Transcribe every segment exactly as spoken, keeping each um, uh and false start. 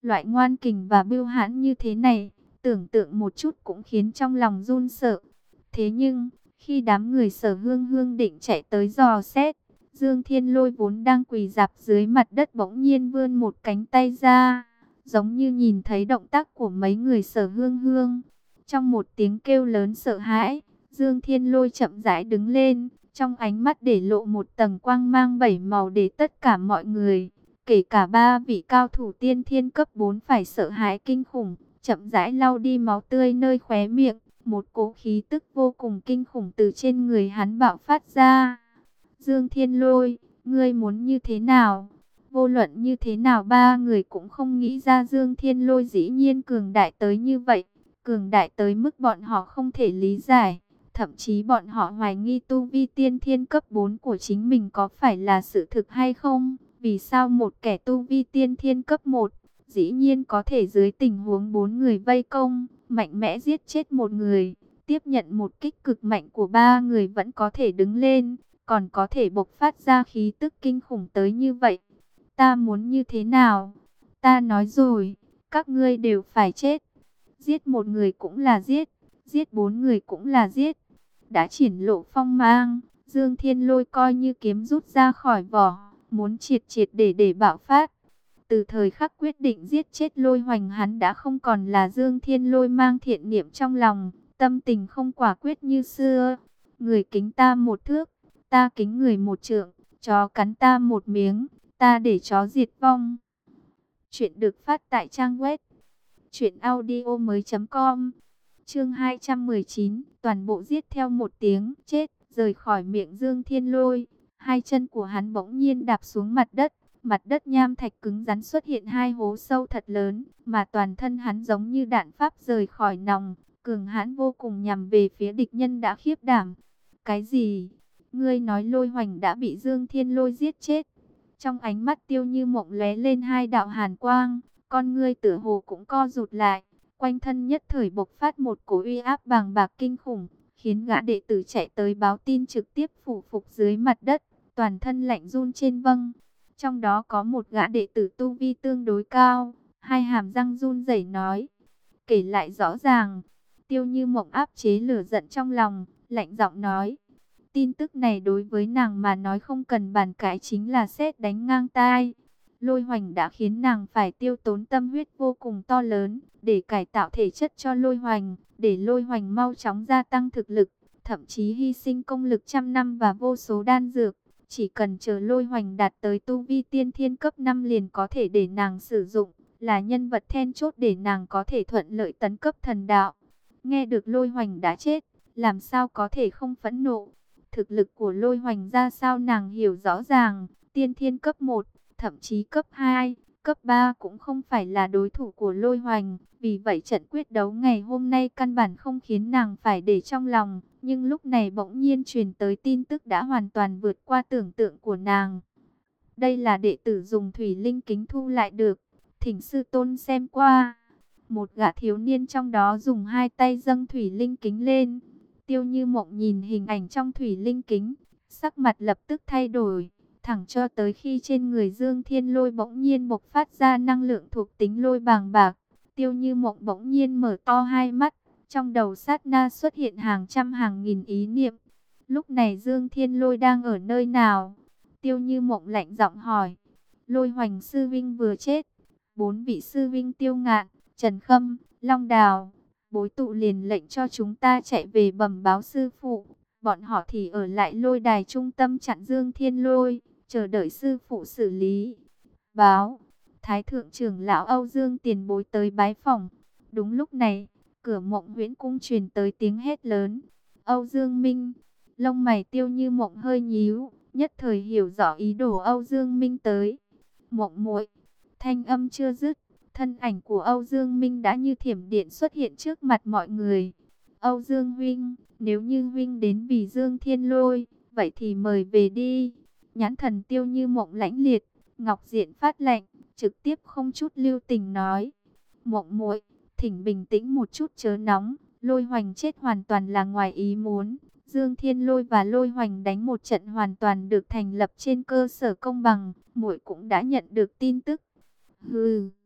Loại ngoan kình và bưu hãn như thế này, tưởng tượng một chút cũng khiến trong lòng run sợ. Thế nhưng, khi đám người Sở Hương Hương định chạy tới dò xét, Dương Thiên Lôi vốn đang quỳ rạp dưới mặt đất bỗng nhiên vươn một cánh tay ra, giống như nhìn thấy động tác của mấy người Sở Hương Hương. Trong một tiếng kêu lớn sợ hãi, Dương Thiên Lôi chậm rãi đứng lên, trong ánh mắt để lộ một tầng quang mang bảy màu để tất cả mọi người, kể cả ba vị cao thủ tiên thiên cấp bốn phải sợ hãi kinh khủng, chậm rãi lau đi máu tươi nơi khóe miệng. Một cỗ khí tức vô cùng kinh khủng từ trên người hắn bạo phát ra. Dương Thiên Lôi, ngươi muốn như thế nào? Vô luận như thế nào ba người cũng không nghĩ ra Dương Thiên Lôi dĩ nhiên cường đại tới như vậy. Cường đại tới mức bọn họ không thể lý giải. Thậm chí bọn họ hoài nghi tu vi tiên thiên cấp bốn của chính mình có phải là sự thực hay không? Vì sao một kẻ tu vi tiên thiên cấp một dĩ nhiên có thể dưới tình huống bốn người vây công, mạnh mẽ giết chết một người, tiếp nhận một kích cực mạnh của ba người vẫn có thể đứng lên, còn có thể bộc phát ra khí tức kinh khủng tới như vậy. Ta muốn như thế nào? Ta nói rồi, các ngươi đều phải chết. Giết một người cũng là giết, giết bốn người cũng là giết. Đã triển lộ phong mang, Dương Thiên Lôi coi như kiếm rút ra khỏi vỏ, muốn triệt triệt để để bạo phát. Từ thời khắc quyết định giết chết Lôi Hoành, hắn đã không còn là Dương Thiên Lôi mang thiện niệm trong lòng, tâm tình không quả quyết như xưa. Người kính ta một thước, ta kính người một trượng, chó cắn ta một miếng, ta để chó diệt vong. Chuyện được phát tại trang web truyện audio mới chấm com. Chương hai trăm mười chín, toàn bộ giết theo một tiếng chết, rời khỏi miệng Dương Thiên Lôi. Hai chân của hắn bỗng nhiên đạp xuống mặt đất. Mặt đất nham thạch cứng rắn xuất hiện hai hố sâu thật lớn, mà toàn thân hắn giống như đạn pháp rời khỏi nòng, cường hãn vô cùng nhằm về phía địch nhân đã khiếp đảm. Cái gì? Ngươi nói Lôi Hoành đã bị Dương Thiên Lôi giết chết? Trong ánh mắt Tiêu Như Mộng lóe lên hai đạo hàn quang, con ngươi tựa hồ cũng co rụt lại, quanh thân nhất thời bộc phát một cổ uy áp bàng bạc kinh khủng, khiến gã đệ tử chạy tới báo tin trực tiếp phủ phục dưới mặt đất, toàn thân lạnh run trên vâng. Trong đó có một gã đệ tử tu vi tương đối cao, hai hàm răng run rẩy nói. Kể lại rõ ràng, Tiêu Như Mộng áp chế lửa giận trong lòng, lạnh giọng nói. Tin tức này đối với nàng mà nói không cần bàn cãi, chính là sét đánh ngang tai. Lôi Hoành đã khiến nàng phải tiêu tốn tâm huyết vô cùng to lớn, để cải tạo thể chất cho Lôi Hoành, để Lôi Hoành mau chóng gia tăng thực lực, thậm chí hy sinh công lực trăm năm và vô số đan dược. Chỉ cần chờ Lôi Hoành đạt tới tu vi tiên thiên cấp năm liền có thể để nàng sử dụng, là nhân vật then chốt để nàng có thể thuận lợi tấn cấp thần đạo. Nghe được Lôi Hoành đã chết, làm sao có thể không phẫn nộ. Thực lực của Lôi Hoành ra sao nàng hiểu rõ ràng, tiên thiên cấp một, thậm chí cấp hai, cấp ba cũng không phải là đối thủ của Lôi Hoành. Vì vậy trận quyết đấu ngày hôm nay căn bản không khiến nàng phải để trong lòng. Nhưng lúc này bỗng nhiên truyền tới tin tức đã hoàn toàn vượt qua tưởng tượng của nàng. Đây là đệ tử dùng thủy linh kính thu lại được, thỉnh sư tôn xem qua. Một gã thiếu niên trong đó dùng hai tay dâng thủy linh kính lên. Tiêu Như Mộng nhìn hình ảnh trong thủy linh kính, sắc mặt lập tức thay đổi, thẳng cho tới khi trên người Dương Thiên Lôi bỗng nhiên bộc phát ra năng lượng thuộc tính lôi bàng bạc. Tiêu Như Mộng bỗng nhiên mở to hai mắt, trong đầu sát na xuất hiện hàng trăm hàng nghìn ý niệm. Lúc này Dương Thiên Lôi đang ở nơi nào? Tiêu Như Mộng lạnh giọng hỏi. Lôi Hoành sư vinh vừa chết, bốn vị sư vinh Tiêu Ngạn, Trần Khâm, Long Đào, Bối Tụ liền lệnh cho chúng ta chạy về bẩm báo sư phụ. Bọn họ thì ở lại lôi đài trung tâm chặn Dương Thiên Lôi, chờ đợi sư phụ xử lý. Báo, Thái thượng trưởng lão Âu Dương tiền bối tới bái phỏng. Đúng lúc này, cửa Mộng Huyễn cung truyền tới tiếng hét lớn. Âu Dương Minh, lông mày Tiêu Như Mộng hơi nhíu, nhất thời hiểu rõ ý đồ Âu Dương Minh tới. Mộng muội, thanh âm chưa dứt, thân ảnh của Âu Dương Minh đã như thiểm điện xuất hiện trước mặt mọi người. Âu Dương huynh, nếu như huynh đến vì Dương Thiên Lôi, vậy thì mời về đi. Nhãn thần Tiêu Như Mộng lãnh liệt, ngọc diện phát lạnh, trực tiếp không chút lưu tình nói. Mộng muội, thỉnh bình tĩnh một chút chớ nóng, Lôi Hoành chết hoàn toàn là ngoài ý muốn. Dương Thiên Lôi và Lôi Hoành đánh một trận hoàn toàn được thành lập trên cơ sở công bằng, muội cũng đã nhận được tin tức. Hừ,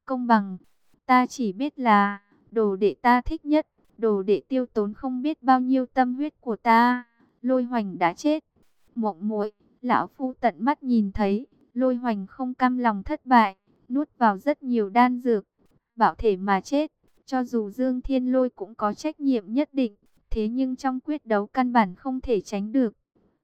công bằng. Ta chỉ biết là đồ đệ ta thích nhất, đồ đệ tiêu tốn không biết bao nhiêu tâm huyết của ta, Lôi Hoành đã chết. Mộng muội, lão phu tận mắt nhìn thấy, Lôi Hoành không cam lòng thất bại, nuốt vào rất nhiều đan dược, bảo thể mà chết. Cho dù Dương Thiên Lôi cũng có trách nhiệm nhất định, thế nhưng trong quyết đấu căn bản không thể tránh được.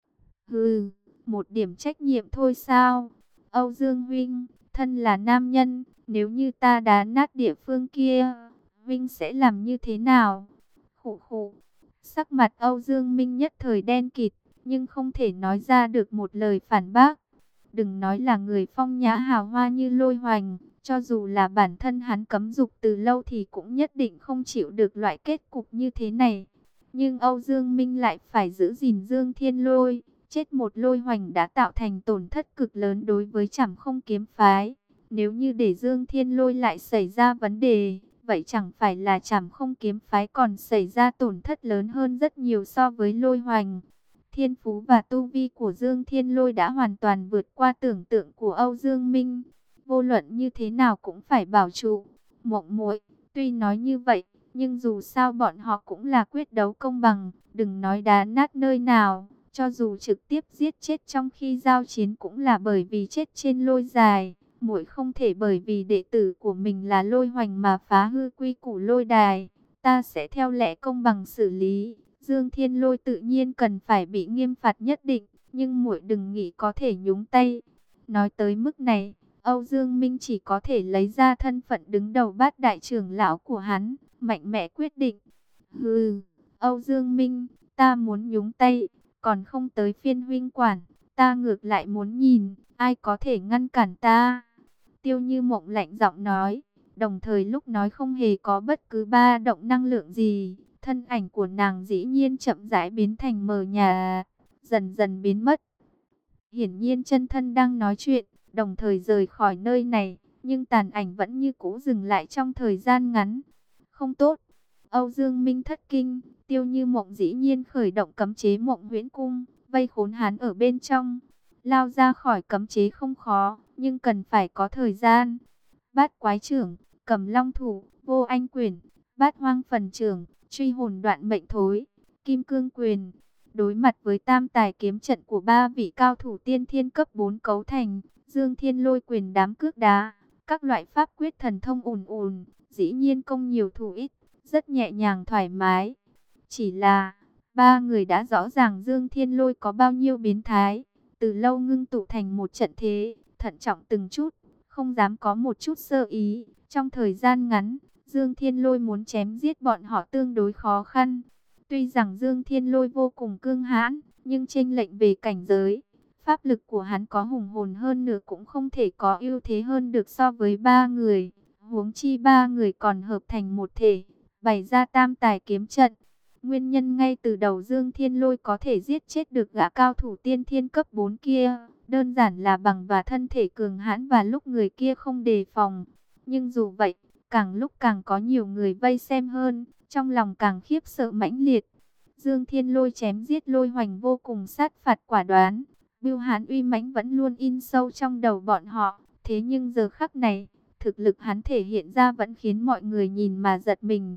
Hừ, một điểm trách nhiệm thôi sao? Âu Dương huynh, thân là nam nhân, nếu như ta đá nát địa phương kia, huynh sẽ làm như thế nào? Khụ khụ. Sắc mặt Âu Dương Minh nhất thời đen kịt, nhưng không thể nói ra được một lời phản bác. Đừng nói là người phong nhã hào hoa như Lôi Hoành, cho dù là bản thân hắn cấm dục từ lâu thì cũng nhất định không chịu được loại kết cục như thế này. Nhưng Âu Dương Minh lại phải giữ gìn Dương Thiên Lôi, chết một Lôi Hoành đã tạo thành tổn thất cực lớn đối với Trảm Không kiếm phái. Nếu như để Dương Thiên Lôi lại xảy ra vấn đề, vậy chẳng phải là Trảm Không kiếm phái còn xảy ra tổn thất lớn hơn rất nhiều so với Lôi Hoành. Thiên phú và tu vi của Dương Thiên Lôi đã hoàn toàn vượt qua tưởng tượng của Âu Dương Minh. Vô luận như thế nào cũng phải bảo trụ. Mộng muội, tuy nói như vậy, nhưng dù sao bọn họ cũng là quyết đấu công bằng, đừng nói đá nát nơi nào. Cho dù trực tiếp giết chết trong khi giao chiến cũng là bởi vì chết trên lôi dài. Muội không thể bởi vì đệ tử của mình là Lôi Hoành mà phá hư quy củ lôi đài. Ta sẽ theo lẽ công bằng xử lý. Dương Thiên Lôi tự nhiên cần phải bị nghiêm phạt nhất định, nhưng muội đừng nghĩ có thể nhúng tay. Nói tới mức này, Âu Dương Minh chỉ có thể lấy ra thân phận đứng đầu bát đại trưởng lão của hắn, mạnh mẽ quyết định. Hừ, Âu Dương Minh, ta muốn nhúng tay, còn không tới phiên huynh quản, ta ngược lại muốn nhìn, ai có thể ngăn cản ta. Tiêu Như Mộng lạnh giọng nói, đồng thời lúc nói không hề có bất cứ ba động năng lượng gì. Thân ảnh của nàng dĩ nhiên chậm rãi biến thành mờ nhà, dần dần biến mất. Hiển nhiên chân thân đang nói chuyện, đồng thời rời khỏi nơi này, nhưng tàn ảnh vẫn như cũ dừng lại trong thời gian ngắn. Không tốt. Âu Dương Minh thất kinh, Tiêu Như Mộng dĩ nhiên khởi động cấm chế Mộng Huyễn Cung, vây khốn hắn ở bên trong. Lao ra khỏi cấm chế không khó, nhưng cần phải có thời gian. Bát Quái Trưởng, Cầm Long Thủ, Vô Anh Quyền, Bát Hoang Phần Trưởng, Truy Hồn Đoạn Mệnh Thối, Kim Cương Quyền. Đối mặt với tam tài kiếm trận của ba vị cao thủ tiên thiên cấp bốn cấu thành, Dương Thiên Lôi quyền đám cước đá, các loại pháp quyết thần thông ùn ùn, dĩ nhiên công nhiều thủ ít, rất nhẹ nhàng thoải mái. Chỉ là, ba người đã rõ ràng Dương Thiên Lôi có bao nhiêu biến thái, từ lâu ngưng tụ thành một trận thế, thận trọng từng chút, không dám có một chút sơ ý. Trong thời gian ngắn, Dương Thiên Lôi muốn chém giết bọn họ tương đối khó khăn. Tuy rằng Dương Thiên Lôi vô cùng cương hãn, nhưng chênh lệch về cảnh giới, pháp lực của hắn có hùng hồn hơn nữa cũng không thể có ưu thế hơn được so với ba người. Huống chi ba người còn hợp thành một thể, bày ra tam tài kiếm trận. Nguyên nhân ngay từ đầu Dương Thiên Lôi có thể giết chết được gã cao thủ tiên thiên cấp bốn kia, đơn giản là bằng và thân thể cường hãn và lúc người kia không đề phòng. Nhưng dù vậy, càng lúc càng có nhiều người vây xem hơn, trong lòng càng khiếp sợ mãnh liệt. Dương Thiên Lôi chém giết Lôi Hoành vô cùng sát phạt quả đoán, bưu hãn uy mãnh vẫn luôn in sâu trong đầu bọn họ. Thế nhưng giờ khắc này, thực lực hắn thể hiện ra vẫn khiến mọi người nhìn mà giật mình.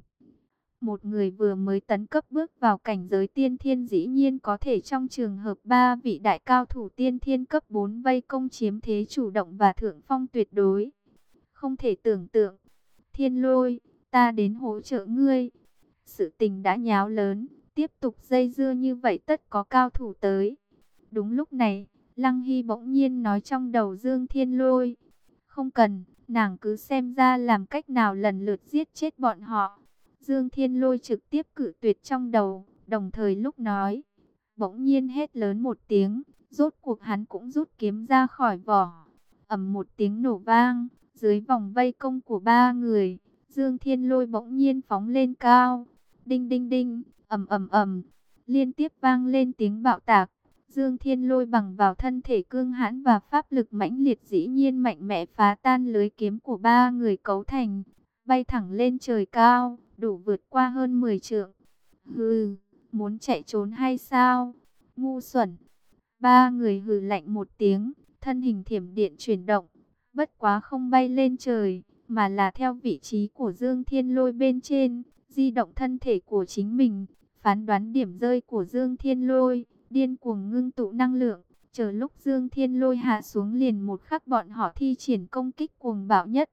Một người vừa mới tấn cấp bước vào cảnh giới tiên thiên dĩ nhiên có thể trong trường hợp ba vị đại cao thủ tiên thiên cấp bốn vây công chiếm thế chủ động và thượng phong tuyệt đối. Không thể tưởng tượng. Thiên Lôi, ta đến hỗ trợ ngươi. Sự tình đã nháo lớn, tiếp tục dây dưa như vậy tất có cao thủ tới. Đúng lúc này, Lăng Hy bỗng nhiên nói trong đầu Dương Thiên Lôi. Không cần, nàng cứ xem ra làm cách nào lần lượt giết chết bọn họ. Dương Thiên Lôi trực tiếp cử tuyệt trong đầu, đồng thời lúc nói. Bỗng nhiên hét lớn một tiếng, rốt cuộc hắn cũng rút kiếm ra khỏi vỏ. Ầm một tiếng nổ vang, dưới vòng vây công của ba người, Dương Thiên Lôi bỗng nhiên phóng lên cao. Đinh đinh đinh, ầm ầm ầm, liên tiếp vang lên tiếng bạo tạc. Dương Thiên Lôi bằng vào thân thể cương hãn và pháp lực mãnh liệt dĩ nhiên mạnh mẽ phá tan lưới kiếm của ba người cấu thành, bay thẳng lên trời cao, đủ vượt qua hơn mười trượng. Hừ, muốn chạy trốn hay sao? Ngu xuẩn. Ba người hừ lạnh một tiếng, thân hình thiểm điện chuyển động, bất quá không bay lên trời, mà là theo vị trí của Dương Thiên Lôi bên trên, di động thân thể của chính mình, phán đoán điểm rơi của Dương Thiên Lôi, điên cuồng ngưng tụ năng lượng, chờ lúc Dương Thiên Lôi hạ xuống liền một khắc bọn họ thi triển công kích cuồng bạo nhất.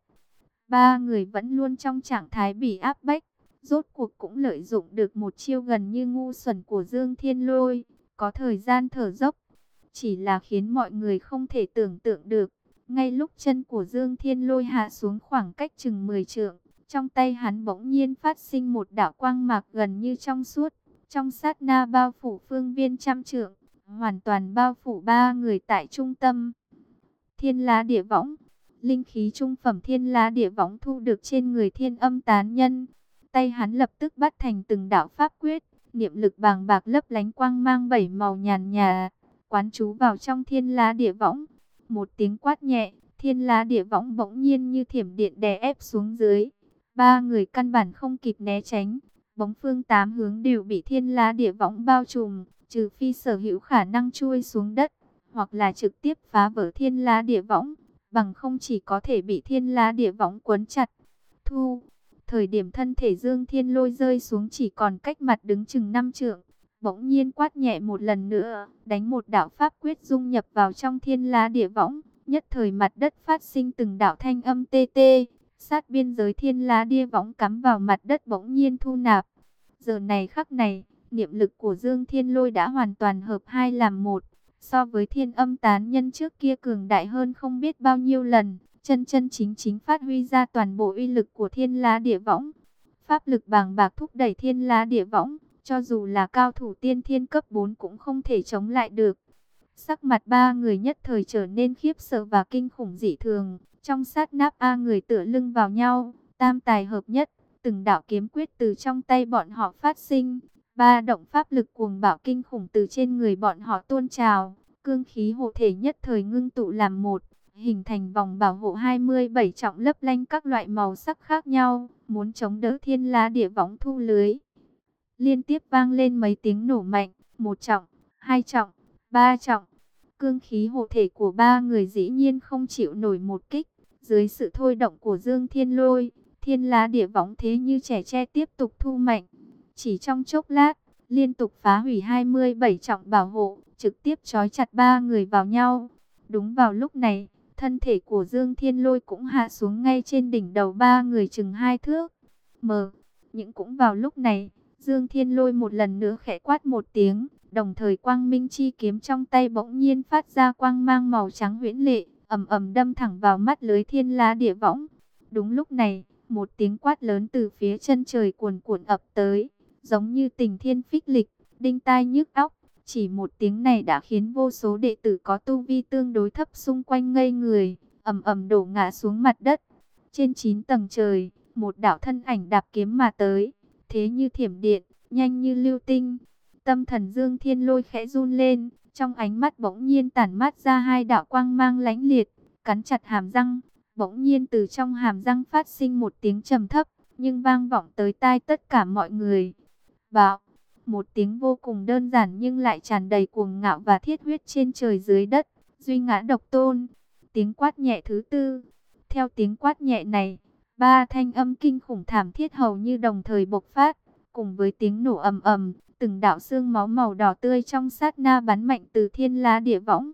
Ba người vẫn luôn trong trạng thái bị áp bách, rốt cuộc cũng lợi dụng được một chiêu gần như ngu xuẩn của Dương Thiên Lôi, có thời gian thở dốc. Chỉ là khiến mọi người không thể tưởng tượng được, ngay lúc chân của Dương Thiên Lôi hạ xuống khoảng cách chừng mười trượng, trong tay hắn bỗng nhiên phát sinh một đạo quang mạc gần như trong suốt, trong sát na bao phủ phương viên trăm trượng, hoàn toàn bao phủ ba người tại trung tâm. Thiên Lá Địa Võng, linh khí trung phẩm Thiên Lá Địa Võng thu được trên người Thiên Âm Tán Nhân, tay hắn lập tức bắt thành từng đạo pháp quyết, niệm lực bàng bạc lấp lánh quang mang bảy màu nhàn nhà, quán chú vào trong Thiên Lá Địa Võng. Một tiếng quát nhẹ, Thiên Lá Địa Võng bỗng nhiên như thiểm điện đè ép xuống dưới. Ba người căn bản không kịp né tránh, bóng phương tám hướng đều bị Thiên Lá Địa Võng bao trùm, trừ phi sở hữu khả năng chui xuống đất, hoặc là trực tiếp phá vỡ Thiên Lá Địa Võng, bằng không chỉ có thể bị Thiên Lá Địa Võng quấn chặt. Thu, thời điểm thân thể Dương Thiên Lôi rơi xuống chỉ còn cách mặt đứng chừng năm trượng, bỗng nhiên quát nhẹ một lần nữa, đánh một đạo pháp quyết dung nhập vào trong Thiên Lá Địa Võng, nhất thời mặt đất phát sinh từng đạo thanh âm tê tê, sát biên giới Thiên Lá Địa Võng cắm vào mặt đất bỗng nhiên thu nạp. Giờ này khắc này, niệm lực của Dương Thiên Lôi đã hoàn toàn hợp hai làm một, so với Thiên Âm Tán Nhân trước kia cường đại hơn không biết bao nhiêu lần, chân chân chính chính phát huy ra toàn bộ uy lực của Thiên Lá Địa Võng. Pháp lực bàng bạc thúc đẩy Thiên Lá Địa Võng, cho dù là cao thủ tiên thiên cấp bốn cũng không thể chống lại được. Sắc mặt ba người nhất thời trở nên khiếp sợ và kinh khủng dị thường, trong sát náp a người tựa lưng vào nhau, tam tài hợp nhất, từng đạo kiếm quyết từ trong tay bọn họ phát sinh, ba động pháp lực cuồng bạo kinh khủng từ trên người bọn họ tuôn trào, cương khí hộ thể nhất thời ngưng tụ làm một, hình thành vòng bảo hộ hai mươi bảy trọng lấp lánh các loại màu sắc khác nhau, muốn chống đỡ Thiên Lá Địa Võng thu lưới. Liên tiếp vang lên mấy tiếng nổ mạnh, một trọng, hai trọng, ba trọng. Cương khí hộ thể của ba người dĩ nhiên không chịu nổi một kích. Dưới sự thôi động của Dương Thiên Lôi, Thiên Lá Địa Võng thế như trẻ tre tiếp tục thu mạnh. Chỉ trong chốc lát, liên tục phá hủy hai mươi bảy trọng bảo hộ, trực tiếp trói chặt ba người vào nhau. Đúng vào lúc này, thân thể của Dương Thiên Lôi cũng hạ xuống ngay trên đỉnh đầu ba người chừng hai thước. Mờ, những cũng vào lúc này, Dương Thiên Lôi một lần nữa khẽ quát một tiếng, đồng thời quang minh chi kiếm trong tay bỗng nhiên phát ra quang mang màu trắng huyễn lệ, ầm ầm đâm thẳng vào mắt lưới Thiên Lá Địa Võng. Đúng lúc này, một tiếng quát lớn từ phía chân trời cuồn cuộn ập tới, giống như tình thiên phích lịch, đinh tai nhức óc. Chỉ một tiếng này đã khiến vô số đệ tử có tu vi tương đối thấp xung quanh ngây người, ầm ầm đổ ngã xuống mặt đất. Trên chín tầng trời, một đạo thân ảnh đạp kiếm mà tới, thế như thiểm điện, nhanh như lưu tinh. Tâm thần Dương Thiên Lôi khẽ run lên, trong ánh mắt bỗng nhiên tản mát ra hai đạo quang mang lãnh liệt, cắn chặt hàm răng. Bỗng nhiên từ trong hàm răng phát sinh một tiếng trầm thấp, nhưng vang vọng tới tai tất cả mọi người. Bạo, một tiếng vô cùng đơn giản nhưng lại tràn đầy cuồng ngạo và thiết huyết trên trời dưới đất, duy ngã độc tôn. Tiếng quát nhẹ thứ tư. Theo tiếng quát nhẹ này, ba thanh âm kinh khủng thảm thiết hầu như đồng thời bộc phát, cùng với tiếng nổ ầm ầm, từng đạo xương máu màu đỏ tươi trong sát na bắn mạnh từ Thiên Lá Địa Võng.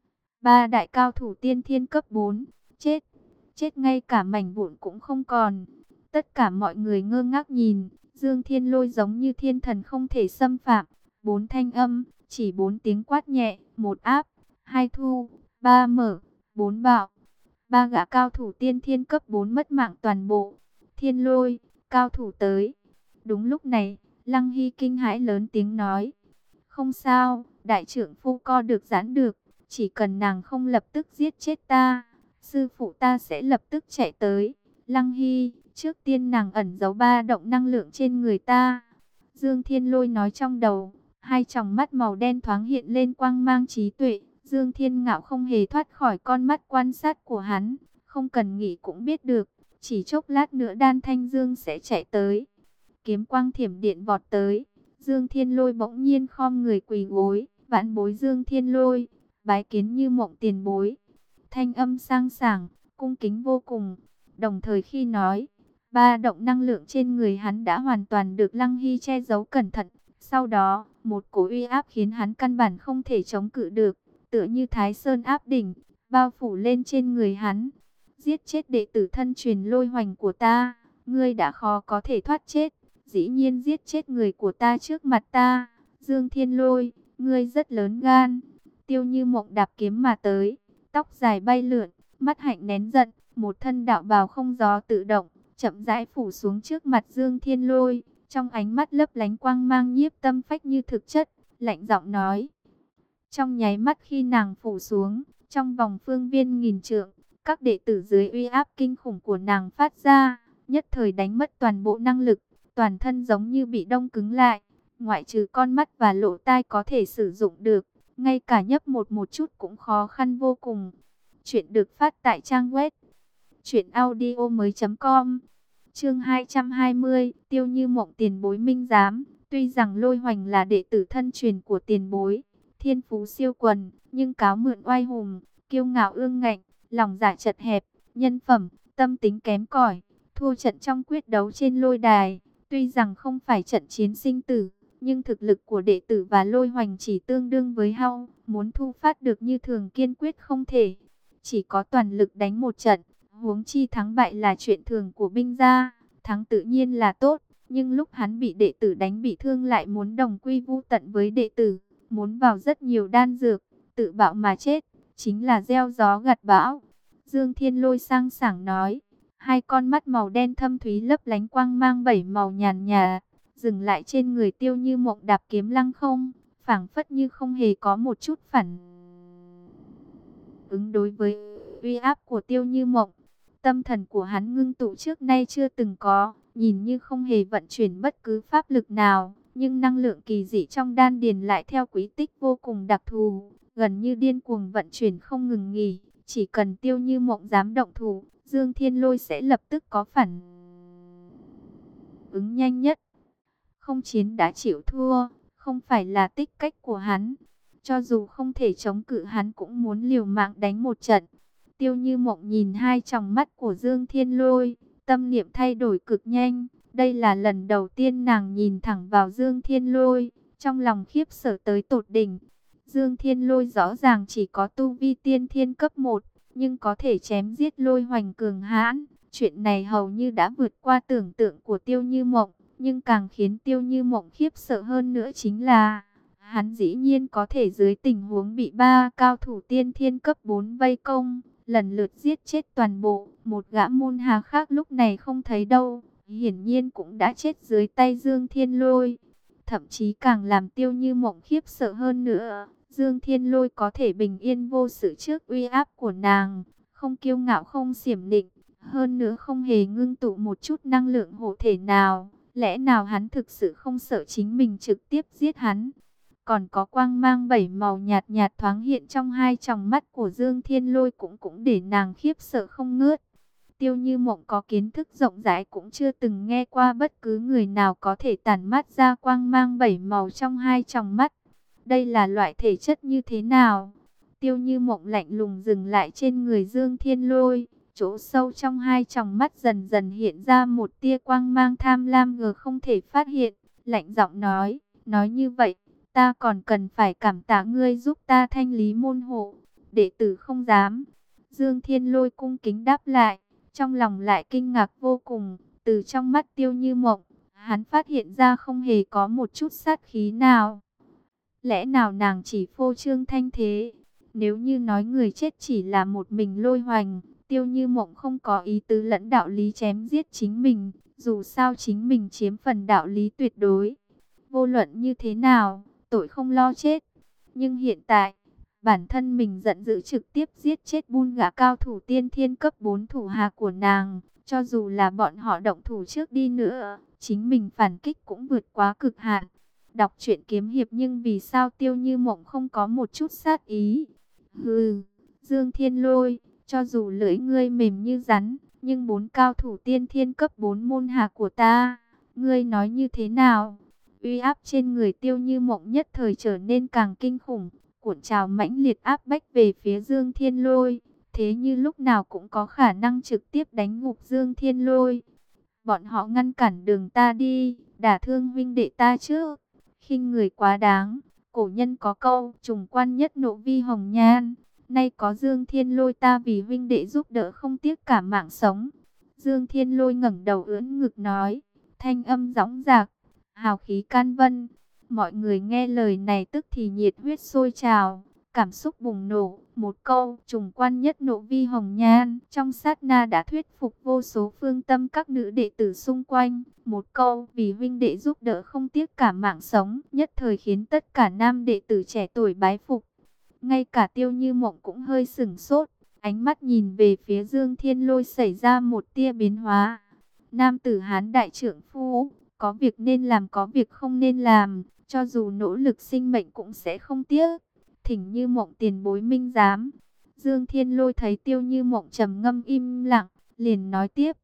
Ba đại cao thủ tiên thiên cấp bốn, chết, chết ngay cả mảnh vụn cũng không còn. Tất cả mọi người ngơ ngác nhìn, Dương Thiên Lôi giống như thiên thần không thể xâm phạm. Bốn thanh âm, chỉ bốn tiếng quát nhẹ, một áp, hai thu, ba mở, bốn bạo. Ba gã cao thủ tiên thiên cấp bốn mất mạng toàn bộ. Thiên Lôi, cao thủ tới. Đúng lúc này, Lăng Hy kinh hãi lớn tiếng nói. Không sao, đại trưởng phu co được giãn được. Chỉ cần nàng không lập tức giết chết ta, sư phụ ta sẽ lập tức chạy tới. Lăng Hy, trước tiên nàng ẩn giấu ba động năng lượng trên người ta. Dương Thiên Lôi nói trong đầu, hai tròng mắt màu đen thoáng hiện lên quang mang trí tuệ. Dương Thiên Ngạo không hề thoát khỏi con mắt quan sát của hắn, không cần nghĩ cũng biết được, chỉ chốc lát nữa Đan Thanh Dương sẽ chạy tới. Kiếm quang thiểm điện vọt tới, Dương Thiên Lôi bỗng nhiên khom người quỳ gối, vãn bối Dương Thiên Lôi, bái kiến như mộng tiền bối. Thanh âm sang sảng, cung kính vô cùng. Đồng thời khi nói, ba động năng lượng trên người hắn đã hoàn toàn được Lăng Hy che giấu cẩn thận. Sau đó, một cỗ uy áp khiến hắn căn bản không thể chống cự được, tựa như Thái Sơn áp đỉnh, bao phủ lên trên người hắn. Giết chết đệ tử thân truyền Lôi Hoành của ta, ngươi đã khó có thể thoát chết. Dĩ nhiên giết chết người của ta trước mặt ta. Dương Thiên Lôi, ngươi rất lớn gan. Tiêu Như Mộng đạp kiếm mà tới, tóc dài bay lượn, mắt hạnh nén giận, một thân đạo bào không gió tự động, chậm rãi phủ xuống trước mặt Dương Thiên Lôi, trong ánh mắt lấp lánh quang mang nhiếp tâm phách như thực chất, lạnh giọng nói. Trong nháy mắt khi nàng phủ xuống, trong vòng phương viên nghìn trượng, các đệ tử dưới uy áp kinh khủng của nàng phát ra, nhất thời đánh mất toàn bộ năng lực, toàn thân giống như bị đông cứng lại, ngoại trừ con mắt và lỗ tai có thể sử dụng được, ngay cả nhấp một một chút cũng khó khăn vô cùng. Chuyện được phát tại trang web truyện audio mới chấm com. Chương hai trăm hai mươi, Tiêu Như Mộng tiền bối minh giám. Tuy rằng Lôi Hoành là đệ tử thân truyền của tiền bối, thiên phú siêu quần, nhưng cáo mượn oai hùng, kiêu ngạo ương ngạnh, lòng dạ chật hẹp, nhân phẩm, tâm tính kém cỏi, thua trận trong quyết đấu trên lôi đài. Tuy rằng không phải trận chiến sinh tử, nhưng thực lực của đệ tử và Lôi Hoành chỉ tương đương với hao, muốn thu phát được như thường kiên quyết không thể. Chỉ có toàn lực đánh một trận, huống chi thắng bại là chuyện thường của binh gia, thắng tự nhiên là tốt, nhưng lúc hắn bị đệ tử đánh bị thương lại muốn đồng quy vu tận với đệ tử, muốn vào rất nhiều đan dược, tự bạo mà chết, chính là gieo gió gặt bão. Dương Thiên Lôi sang sảng nói, hai con mắt màu đen thâm thúy lấp lánh quang mang bảy màu nhàn nhạt, dừng lại trên người Tiêu Như Mộng đạp kiếm lăng không, phảng phất như không hề có một chút phản ứng đối với uy áp của Tiêu Như Mộng. Tâm thần của hắn ngưng tụ trước nay chưa từng có, nhìn như không hề vận chuyển bất cứ pháp lực nào, nhưng năng lượng kỳ dị trong đan điền lại theo quý tích vô cùng đặc thù, gần như điên cuồng vận chuyển không ngừng nghỉ. Chỉ cần Tiêu Như Mộng dám động thủ, Dương Thiên Lôi sẽ lập tức có phản ứng nhanh nhất. Không chiến đã chịu thua, không phải là tích cách của hắn. Cho dù không thể chống cự hắn cũng muốn liều mạng đánh một trận. Tiêu Như Mộng nhìn hai tròng mắt của Dương Thiên Lôi, tâm niệm thay đổi cực nhanh. Đây là lần đầu tiên nàng nhìn thẳng vào Dương Thiên Lôi, trong lòng khiếp sợ tới tột đỉnh. Dương Thiên Lôi rõ ràng chỉ có tu vi tiên thiên cấp một, nhưng có thể chém giết Lôi Hoành cường hãn. Chuyện này hầu như đã vượt qua tưởng tượng của Tiêu Như Mộng, nhưng càng khiến Tiêu Như Mộng khiếp sợ hơn nữa chính là hắn dĩ nhiên có thể dưới tình huống bị ba cao thủ tiên thiên cấp bốn vây công, lần lượt giết chết toàn bộ. Một gã môn hà khác lúc này không thấy đâu, hiển nhiên cũng đã chết dưới tay Dương Thiên Lôi. Thậm chí càng làm Tiêu Như Mộng khiếp sợ hơn nữa, Dương Thiên Lôi có thể bình yên vô sự trước uy áp của nàng, không kiêu ngạo không xiểm nịnh, hơn nữa không hề ngưng tụ một chút năng lượng hộ thể nào. Lẽ nào hắn thực sự không sợ chính mình trực tiếp giết hắn? Còn có quang mang bảy màu nhạt nhạt thoáng hiện trong hai tròng mắt của Dương Thiên Lôi cũng cũng để nàng khiếp sợ không ngớt. Tiêu Như Mộng có kiến thức rộng rãi cũng chưa từng nghe qua bất cứ người nào có thể tản mát ra quang mang bảy màu trong hai tròng mắt. Đây là loại thể chất như thế nào? Tiêu Như Mộng lạnh lùng dừng lại trên người Dương Thiên Lôi. Chỗ sâu trong hai tròng mắt dần dần hiện ra một tia quang mang tham lam ngờ không thể phát hiện. Lạnh giọng nói, nói như vậy, ta còn cần phải cảm tạ ngươi giúp ta thanh lý môn hộ. Đệ tử không dám. Dương Thiên Lôi cung kính đáp lại, trong lòng lại kinh ngạc vô cùng. Từ trong mắt Tiêu Như Mộng, hắn phát hiện ra không hề có một chút sát khí nào. Lẽ nào nàng chỉ phô trương thanh thế? Nếu như nói người chết chỉ là một mình Lôi Hoành, Tiêu Như Mộng không có ý tứ lẫn đạo lý chém giết chính mình. Dù sao chính mình chiếm phần đạo lý tuyệt đối. Vô luận như thế nào, tội không lo chết. Nhưng hiện tại, bản thân mình giận dữ trực tiếp giết chết bun gã cao thủ tiên thiên cấp bốn thủ hạ của nàng. Cho dù là bọn họ động thủ trước đi nữa, chính mình phản kích cũng vượt quá cực hạn. Đọc truyện kiếm hiệp nhưng vì sao Tiêu Như Mộng không có một chút sát ý? Hừ, Dương Thiên Lôi, cho dù lưỡi ngươi mềm như rắn, nhưng bốn cao thủ tiên thiên cấp bốn môn hạ của ta, ngươi nói như thế nào? Uy áp trên người Tiêu Như Mộng nhất thời trở nên càng kinh khủng, cuộn trào mãnh liệt áp bách về phía Dương Thiên Lôi. thế như lúc nào cũng có khả năng trực tiếp đánh ngục Dương Thiên Lôi. Bọn họ ngăn cản đường ta đi, đả thương huynh đệ ta chứ. Khinh người quá đáng, cổ nhân có câu, trùng quan nhất nộ vi hồng nhan. Nay có Dương Thiên Lôi ta vì huynh đệ giúp đỡ không tiếc cả mạng sống. Dương Thiên Lôi ngẩng đầu ưỡn ngực nói, thanh âm dõng dạc, hào khí can vân. Mọi người nghe lời này tức thì nhiệt huyết sôi trào, cảm xúc bùng nổ. Một câu trùng quan nhất nộ vi hồng nhan trong sát na đã thuyết phục vô số phương tâm các nữ đệ tử xung quanh. Một câu vì huynh đệ giúp đỡ không tiếc cả mạng sống nhất thời khiến tất cả nam đệ tử trẻ tuổi bái phục. Ngay cả Tiêu Như Mộng cũng hơi sửng sốt, ánh mắt nhìn về phía Dương Thiên Lôi xảy ra một tia biến hóa. Nam tử Hán đại trượng phu, có việc nên làm có việc không nên làm, cho dù nỗ lực sinh mệnh cũng sẽ không tiếc. Thỉnh Như Mộng tiền bối minh giám. Dương Thiên Lôi thấy Tiêu Như Mộng trầm ngâm im lặng, liền nói tiếp.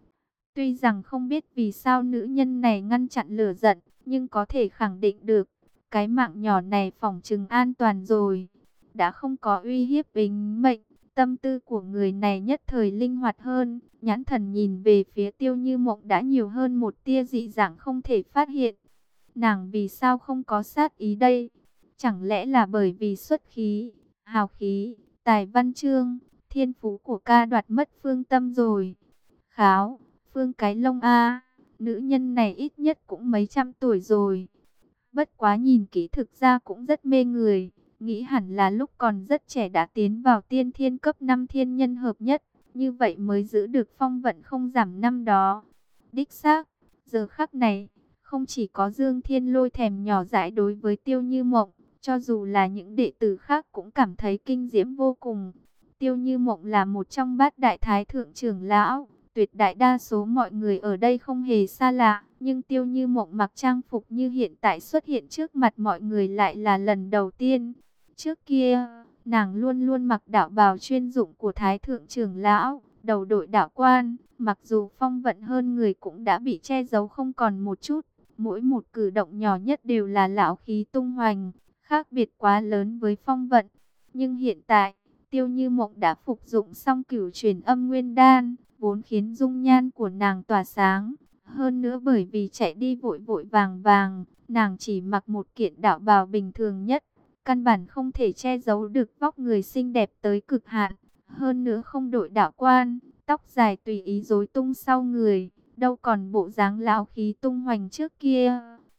Tuy rằng không biết vì sao nữ nhân này ngăn chặn lửa giận, nhưng có thể khẳng định được, cái mạng nhỏ này phỏng chừng an toàn rồi. Đã không có uy hiếp tính mệnh, tâm tư của người này nhất thời linh hoạt hơn. Nhãn thần nhìn về phía Tiêu Như Mộng đã nhiều hơn một tia dị dạng không thể phát hiện. Nàng vì sao không có sát ý đây? Chẳng lẽ là bởi vì xuất khí, hào khí, tài văn chương, thiên phú của ca đoạt mất phương tâm rồi? Kháo, Phương Cái Lông a, nữ nhân này ít nhất cũng mấy trăm tuổi rồi. Bất quá nhìn kỹ thực ra cũng rất mê người, nghĩ hẳn là lúc còn rất trẻ đã tiến vào tiên thiên cấp năm thiên nhân hợp nhất, như vậy mới giữ được phong vận không giảm năm đó. Đích xác, giờ khắc này, không chỉ có Dương Thiên Lôi thèm nhỏ dãi đối với Tiêu Như Mộng, cho dù là những đệ tử khác cũng cảm thấy kinh diễm vô cùng. Tiêu Như Mộng là một trong bát đại thái thượng trưởng lão, tuyệt đại đa số mọi người ở đây không hề xa lạ, nhưng Tiêu Như Mộng mặc trang phục như hiện tại xuất hiện trước mặt mọi người lại là lần đầu tiên. Trước kia, nàng luôn luôn mặc đạo bào chuyên dụng của thái thượng trưởng lão, đầu đội đạo quan, mặc dù phong vận hơn người cũng đã bị che giấu không còn một chút, mỗi một cử động nhỏ nhất đều là lão khí tung hoành, khác biệt quá lớn với phong vận. Nhưng hiện tại, Tiêu Như Mộng đã phục dụng xong cửu truyền âm nguyên đan, vốn khiến dung nhan của nàng tỏa sáng. Hơn nữa bởi vì chạy đi vội vội vàng vàng, nàng chỉ mặc một kiện đạo bào bình thường nhất, căn bản không thể che giấu được vóc người xinh đẹp tới cực hạn. Hơn nữa không đội đạo quan, tóc dài tùy ý rối tung sau người, đâu còn bộ dáng lão khí tung hoành trước kia.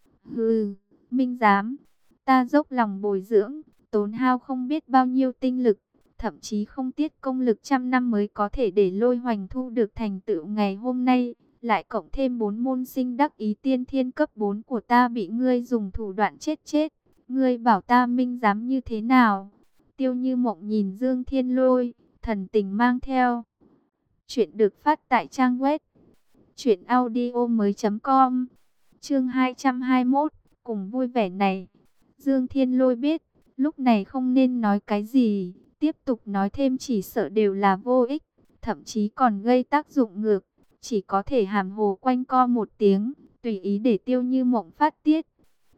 Hừ, minh giám, ta dốc lòng bồi dưỡng, tốn hao không biết bao nhiêu tinh lực, thậm chí không tiết công lực trăm năm mới có thể để Lôi Hoành thu được thành tựu ngày hôm nay, lại cộng thêm bốn môn sinh đắc ý tiên thiên cấp bốn của ta bị ngươi dùng thủ đoạn chết chết, ngươi bảo ta minh giám như thế nào? Tiêu Như Mộng nhìn Dương Thiên Lôi, thần tình mang theo. Chuyện được phát tại trang web truyện audio mới.com, chương hai trăm hai mươi mốt, cùng vui vẻ này. Dương Thiên Lôi biết, lúc này không nên nói cái gì, tiếp tục nói thêm chỉ sợ đều là vô ích, thậm chí còn gây tác dụng ngược, chỉ có thể hàm hồ quanh co một tiếng, tùy ý để Tiêu Như Mộng phát tiết.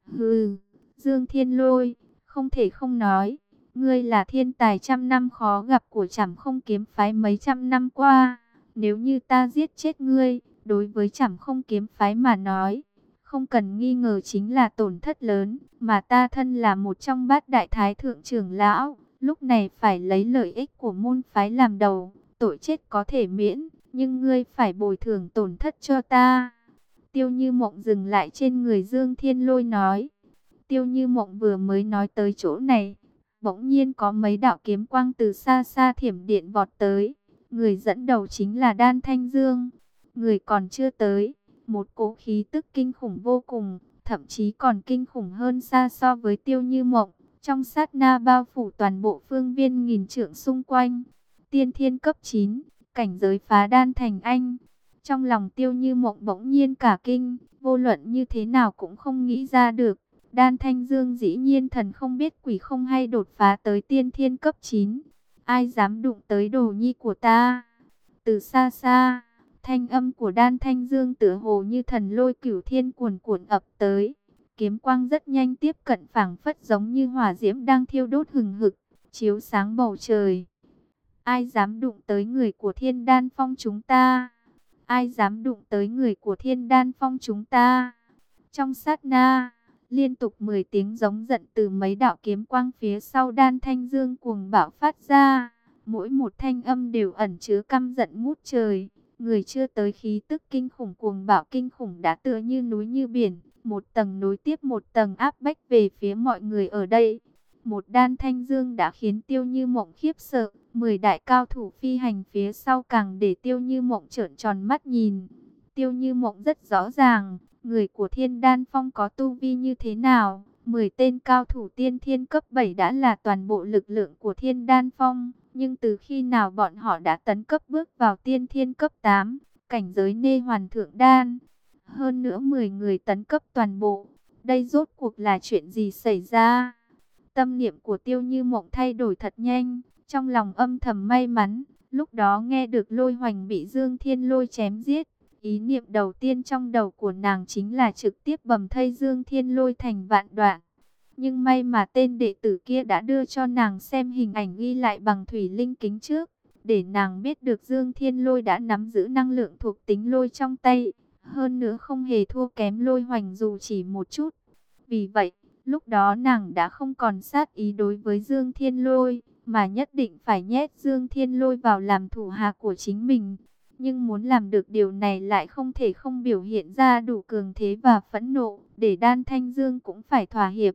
Hừ, Dương Thiên Lôi, không thể không nói, ngươi là thiên tài trăm năm khó gặp của Trảm Không Kiếm phái mấy trăm năm qua, nếu như ta giết chết ngươi, đối với Trảm Không Kiếm phái mà nói, không cần nghi ngờ chính là tổn thất lớn, mà ta thân là một trong bát đại thái thượng trưởng lão, lúc này phải lấy lợi ích của môn phái làm đầu, tội chết có thể miễn, nhưng ngươi phải bồi thường tổn thất cho ta. Tiêu Như Mộng dừng lại trên người Dương Thiên Lôi nói. Tiêu Như Mộng vừa mới nói tới chỗ này, bỗng nhiên có mấy đạo kiếm quang từ xa xa thiểm điện vọt tới, người dẫn đầu chính là Đan Thanh Dương, người còn chưa tới. Một cỗ khí tức kinh khủng vô cùng, thậm chí còn kinh khủng hơn xa so với Tiêu Như Mộng. Trong sát na bao phủ toàn bộ phương viên nghìn trượng xung quanh. Tiên thiên cấp chín, cảnh giới phá đan thành anh. Trong lòng Tiêu Như Mộng bỗng nhiên cả kinh, vô luận như thế nào cũng không nghĩ ra được. Đan Thanh Dương dĩ nhiên thần không biết quỷ không hay đột phá tới tiên thiên cấp chín. Ai dám đụng tới đồ nhi của ta? Từ xa xa, thanh âm của Đan Thanh Dương tựa hồ như thần lôi cửu thiên cuồn cuộn ập tới. Kiếm quang rất nhanh tiếp cận, phảng phất giống như hỏa diễm đang thiêu đốt hừng hực, chiếu sáng bầu trời. Ai dám đụng tới người của Thiên Đan Phong chúng ta? Ai dám đụng tới người của Thiên Đan Phong chúng ta? Trong sát na, liên tục mười tiếng giống giận từ mấy đạo kiếm quang phía sau Đan Thanh Dương cuồng bạo phát ra. Mỗi một thanh âm đều ẩn chứa căm giận ngút trời. Người chưa tới khí tức kinh khủng cuồng bạo kinh khủng đã tựa như núi như biển. Một tầng nối tiếp một tầng áp bách về phía mọi người ở đây. Một Đan Thanh Dương đã khiến Tiêu Như Mộng khiếp sợ. Mười đại cao thủ phi hành phía sau càng để Tiêu Như Mộng trợn tròn mắt nhìn. Tiêu Như Mộng rất rõ ràng, người của Thiên Đan Phong có tu vi như thế nào. Mười tên cao thủ tiên thiên cấp bảy đã là toàn bộ lực lượng của Thiên Đan Phong. Nhưng từ khi nào bọn họ đã tấn cấp bước vào tiên thiên cấp tám, cảnh giới nê hoàn thượng đan. Hơn nữa mười người tấn cấp toàn bộ. Đây rốt cuộc là chuyện gì xảy ra? Tâm niệm của Tiêu Như Mộng thay đổi thật nhanh. Trong lòng âm thầm may mắn, lúc đó nghe được Lôi Hoành bị Dương Thiên Lôi chém giết. Ý niệm đầu tiên trong đầu của nàng chính là trực tiếp bầm thây Dương Thiên Lôi thành vạn đoạn. Nhưng may mà tên đệ tử kia đã đưa cho nàng xem hình ảnh ghi lại bằng thủy linh kính trước. Để nàng biết được Dương Thiên Lôi đã nắm giữ năng lượng thuộc tính lôi trong tay. Hơn nữa không hề thua kém Lôi Hoành dù chỉ một chút. Vì vậy, lúc đó nàng đã không còn sát ý đối với Dương Thiên Lôi, mà nhất định phải nhét Dương Thiên Lôi vào làm thủ hạ của chính mình. Nhưng muốn làm được điều này lại không thể không biểu hiện ra đủ cường thế và phẫn nộ, để Đan Thanh Dương cũng phải thỏa hiệp.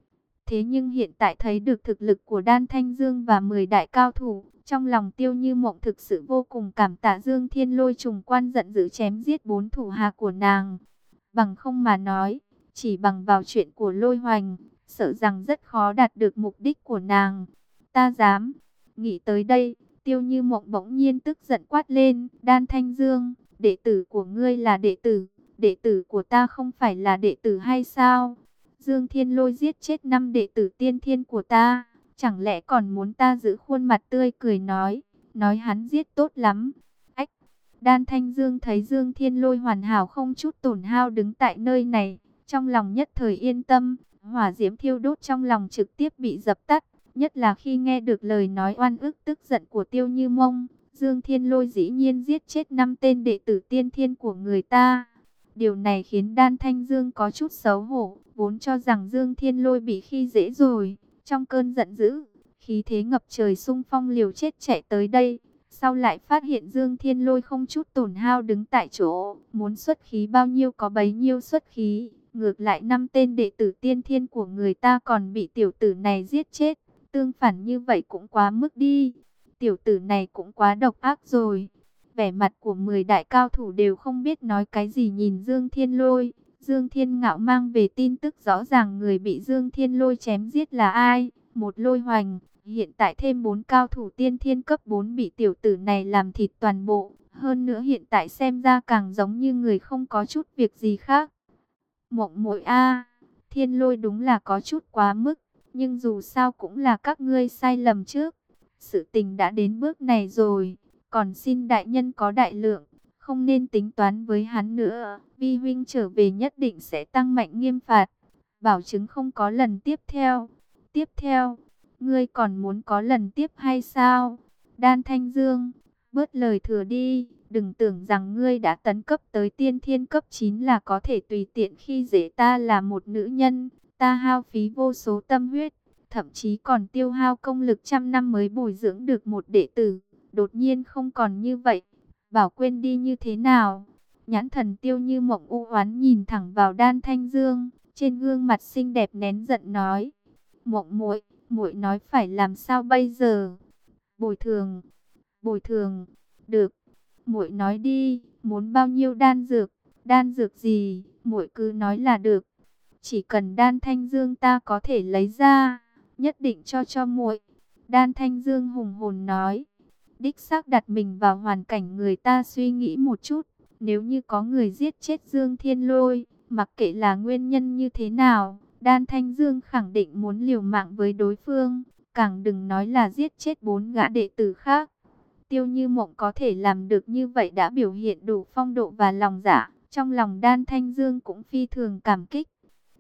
Thế nhưng hiện tại thấy được thực lực của Đan Thanh Dương và mười đại cao thủ, trong lòng Tiêu Như Mộng thực sự vô cùng cảm tạ Dương Thiên Lôi trùng quan giận dữ chém giết bốn thủ hạ của nàng. Bằng không mà nói, chỉ bằng vào chuyện của Lôi Hoành, sợ rằng rất khó đạt được mục đích của nàng. Ta dám. Nghĩ tới đây, Tiêu Như Mộng bỗng nhiên tức giận quát lên, Đan Thanh Dương, đệ tử của ngươi là đệ tử, đệ tử của ta không phải là đệ tử hay sao? Dương Thiên Lôi giết chết năm đệ tử tiên thiên của ta, chẳng lẽ còn muốn ta giữ khuôn mặt tươi cười nói, nói hắn giết tốt lắm. Ách, Đan Thanh Dương thấy Dương Thiên Lôi hoàn hảo không chút tổn hao đứng tại nơi này, trong lòng nhất thời yên tâm, hỏa diễm thiêu đốt trong lòng trực tiếp bị dập tắt. Nhất là khi nghe được lời nói oan ức tức giận của Tiêu Như Mộng, Dương Thiên Lôi dĩ nhiên giết chết năm tên đệ tử tiên thiên của người ta. Điều này khiến Đan Thanh Dương có chút xấu hổ, vốn cho rằng Dương Thiên Lôi bị khi dễ rồi. Trong cơn giận dữ, khí thế ngập trời xung phong liều chết chạy tới đây. Sau lại phát hiện Dương Thiên Lôi không chút tổn hao đứng tại chỗ, muốn xuất khí bao nhiêu có bấy nhiêu xuất khí. Ngược lại năm tên đệ tử tiên thiên của người ta còn bị tiểu tử này giết chết. Tương phản như vậy cũng quá mức đi. Tiểu tử này cũng quá độc ác rồi. Vẻ mặt của mười đại cao thủ đều không biết nói cái gì nhìn Dương Thiên Lôi. Dương Thiên Ngạo mang về tin tức rõ ràng người bị Dương Thiên Lôi chém giết là ai. Một Lôi Hoành. Hiện tại thêm bốn cao thủ tiên thiên cấp bốn bị tiểu tử này làm thịt toàn bộ. Hơn nữa hiện tại xem ra càng giống như người không có chút việc gì khác. Mộng muội a, Thiên Lôi đúng là có chút quá mức. Nhưng dù sao cũng là các ngươi sai lầm trước. Sự tình đã đến bước này rồi. Còn xin đại nhân có đại lượng. Không nên tính toán với hắn nữa. Vi huynh trở về nhất định sẽ tăng mạnh nghiêm phạt. Bảo chứng không có lần tiếp theo. Tiếp theo. Ngươi còn muốn có lần tiếp hay sao? Đan Thanh Dương. Bớt lời thừa đi. Đừng tưởng rằng ngươi đã tấn cấp tới tiên thiên cấp chín là có thể tùy tiện khi dễ ta là một nữ nhân. Ta hao phí vô số tâm huyết, thậm chí còn tiêu hao công lực trăm năm mới bồi dưỡng được một đệ tử. Đột nhiên không còn như vậy, bảo quên đi như thế nào? Nhãn thần Tiêu Như Mộng u oán nhìn thẳng vào Đan Thanh Dương, trên gương mặt xinh đẹp nén giận nói: Mộng muội, muội nói phải làm sao bây giờ? Bồi thường, bồi thường, được, muội nói đi, muốn bao nhiêu đan dược, đan dược gì, muội cứ nói là được. Chỉ cần Đan Thanh Dương ta có thể lấy ra, nhất định cho cho muội. Đan Thanh Dương hùng hồn nói, đích xác đặt mình vào hoàn cảnh người ta suy nghĩ một chút. Nếu như có người giết chết Dương Thiên Lôi, mặc kệ là nguyên nhân như thế nào, Đan Thanh Dương khẳng định muốn liều mạng với đối phương. Càng đừng nói là giết chết bốn gã đệ tử khác. Tiêu Như Mộng có thể làm được như vậy đã biểu hiện đủ phong độ và lòng dạ. Trong lòng Đan Thanh Dương cũng phi thường cảm kích.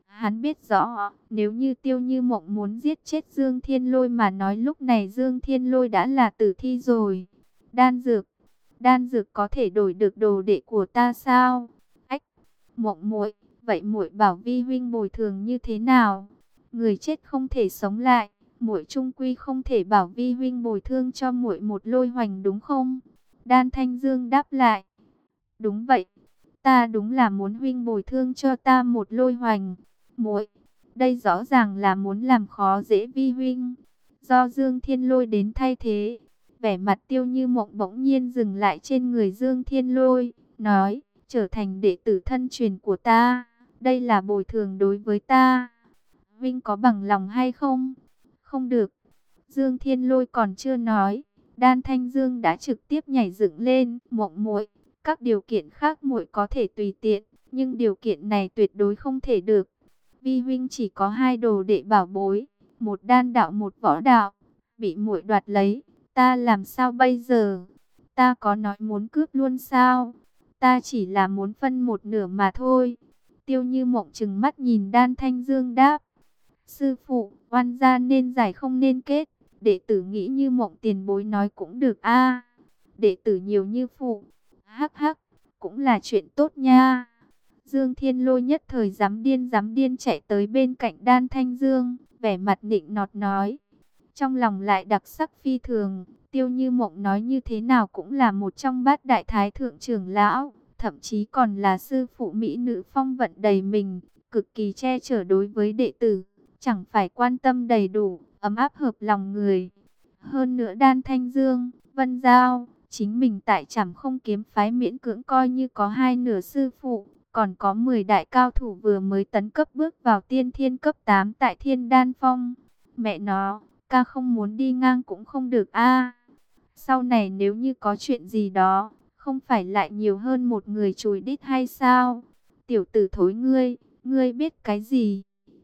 Hắn biết rõ, nếu như Tiêu Như Mộng muốn giết chết Dương Thiên Lôi mà nói, lúc này Dương Thiên Lôi đã là tử thi rồi. Đan dược, đan dược có thể đổi được đồ đệ của ta sao? Ách, Mộng muội, vậy muội bảo Vi huynh bồi thường như thế nào? Người chết không thể sống lại, muội chung quy không thể bảo Vi huynh bồi thương cho muội một lôi hoành đúng không? Đan Thanh Dương đáp lại. Đúng vậy, ta đúng là muốn huynh bồi thương cho ta một lôi hoành. Muội, đây rõ ràng là muốn làm khó dễ Vi huynh. Do Dương Thiên Lôi đến thay thế. Vẻ mặt Tiêu Như Mộng bỗng nhiên dừng lại trên người Dương Thiên Lôi, nói, trở thành đệ tử thân truyền của ta, đây là bồi thường đối với ta. Huynh có bằng lòng hay không? Không được. Dương Thiên Lôi còn chưa nói, Đan Thanh Dương đã trực tiếp nhảy dựng lên. Mộng muội, các điều kiện khác muội có thể tùy tiện, nhưng điều kiện này tuyệt đối không thể được. Vi huynh chỉ có hai đồ đệ bảo bối, một đan đạo một võ đạo, bị muội đoạt lấy, ta làm sao bây giờ? Ta có nói muốn cướp luôn sao? Ta chỉ là muốn phân một nửa mà thôi. Tiêu Như Mộng trừng mắt nhìn Đan Thanh Dương đáp. Sư phụ, oan gia nên giải không nên kết. Đệ tử nghĩ Như Mộng tiền bối nói cũng được a. Đệ tử nhiều như phụ. Hắc hắc, cũng là chuyện tốt nha. Dương Thiên Lôi nhất thời dám điên dám điên chạy tới bên cạnh Đan Thanh Dương, vẻ mặt nịnh nọt nói. Trong lòng lại đặc sắc phi thường, Tiêu Như Mộng nói như thế nào cũng là một trong bát đại thái thượng trưởng lão, thậm chí còn là sư phụ mỹ nữ phong vận đầy mình, cực kỳ che chở đối với đệ tử, chẳng phải quan tâm đầy đủ, ấm áp hợp lòng người. Hơn nữa Đan Thanh Dương, Vân Giao, chính mình tại Trảm Không kiếm phái miễn cưỡng coi như có hai nửa sư phụ, còn có mười đại cao thủ vừa mới tấn cấp bước vào tiên thiên cấp tám tại Thiên Đan Phong. Mẹ nó, ca không muốn đi ngang cũng không được a. Sau này nếu như có chuyện gì đó, không phải lại nhiều hơn một người chùi đít hay sao? Tiểu tử thối ngươi, ngươi biết cái gì?